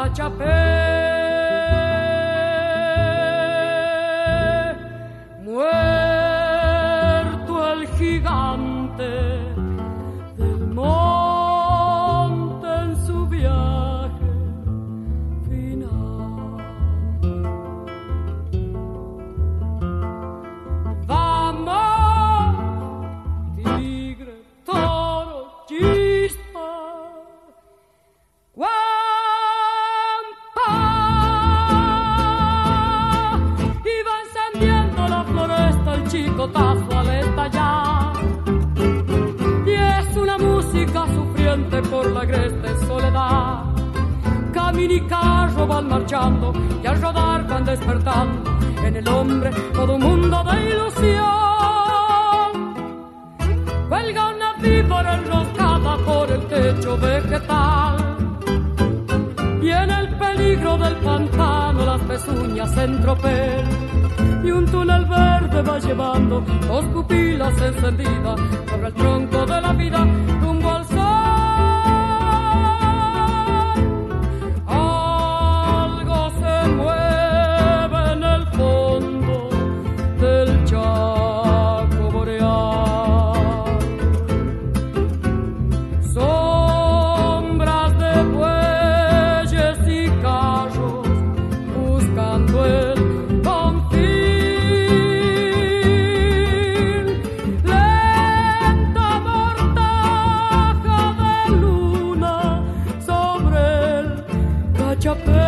cachapé. Muerto el gigante del monte en su viaje final. Vamos, tigre, toro, chispa, guampa. Y va encendiendo la floresta el chicotazo al estallar. Y es una música sufriente por la agreste soledad. Camino y carro van marchando y al rodar van despertando en el hombre todo un mundo de ilusión. Cuelga una víbora enroscada por el techo vegetal y en el peligro del pantano las pezuñas en tropel. Y un túnel verde va llevando dos pupilas encendidas sobre el tronco de la vida rumbo al sol. Algo se mueve en el fondo del Chaco boreal. Sombras de bueyes y carros buscando el Chapé.